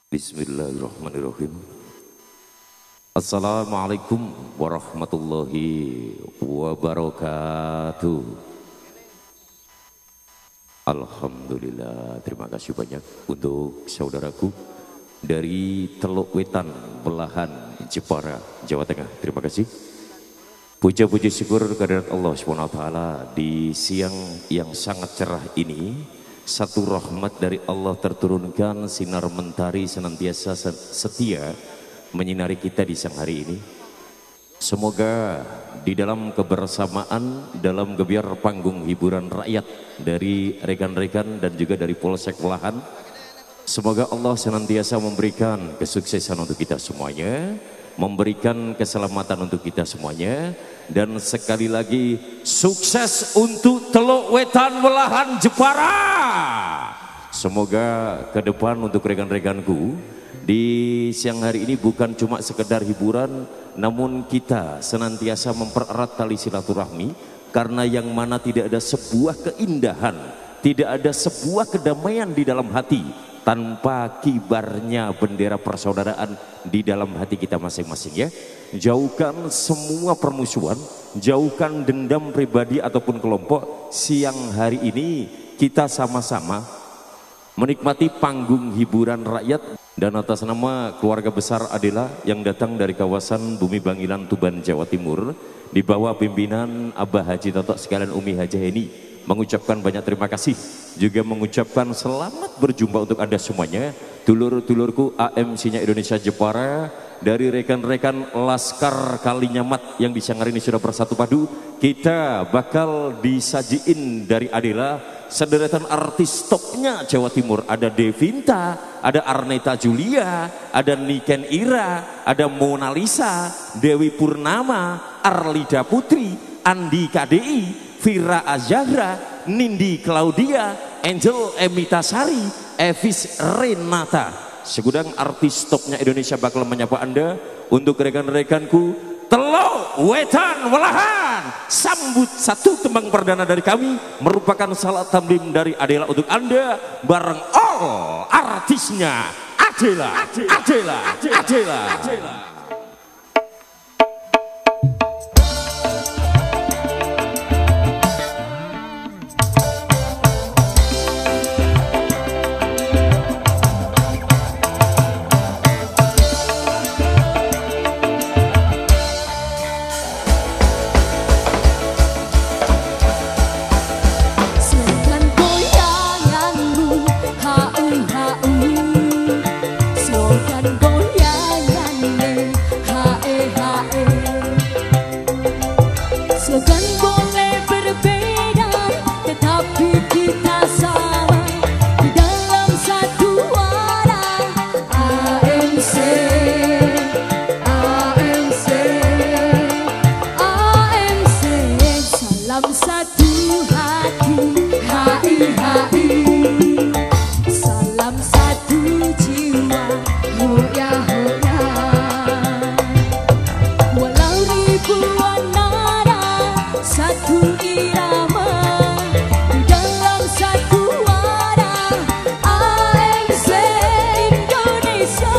Bismillahirrahmanirrahim. Assalamualaikum warahmatullahi wabarakatuh. Alhamdulillah, terima kasih banyak untuk saudaraku dari Teluk Wetan, Belahan, Jepara, Jawa Tengah. Terima kasih. Puja-puji syukur kehadirat Allah SWT di siang yang sangat cerah ini. Satu rahmat dari Allah terturunkan, sinar mentari senantiasa setia menyinari kita di siang hari ini. Semoga di dalam kebersamaan, dalam gebiar panggung hiburan rakyat dari rekan-rekan dan juga dari Polsek Belahan, semoga Allah senantiasa memberikan kesuksesan untuk kita semuanya, memberikan keselamatan untuk kita semuanya, dan sekali lagi sukses untuk Teluk Wetan, Belahan, Jepara. Semoga ke depan untuk rekan-rekanku di siang hari ini bukan cuma sekedar hiburan, namun kita senantiasa mempererat tali silaturahmi, karena yang mana tidak ada sebuah keindahan, tidak ada sebuah kedamaian di dalam hati tanpa kibarnya bendera persaudaraan di dalam hati kita masing-masing, ya. Jauhkan semua permusuhan, jauhkan dendam pribadi ataupun kelompok. Siang hari ini kita sama-sama menikmati panggung hiburan rakyat, dan atas nama keluarga besar Adela yang datang dari kawasan Bumi Bangilan, Tuban, Jawa Timur, di bawah pimpinan Abah Haji Totok sekalian Umi Haji Heni, mengucapkan banyak terima kasih, juga mengucapkan selamat berjumpa untuk Anda semuanya, dulur-dulurku AMC-nya Indonesia Jepara, dari rekan-rekan Laskar Kalinyamat yang di siang hari ini sudah bersatu padu. Kita bakal disajiin dari Adela sederetan artis topnya Jawa Timur. Ada Devinta, ada Arneta Julia, ada Niken Ira, ada Mona Lisa, Dewi Purnama, Arlida Putri, Andi KDI, Vira Azahra, Nindi Claudia, Angel Emita Sari, Evis Renata. Segudang artis topnya Indonesia bakal menyapa Anda. Untuk rekan-rekanku Teluk Wetan, Belahan, sambut satu tembang perdana dari kami, merupakan salat tamlim dari Adela untuk Anda, bareng all artisnya Adela. Indonesia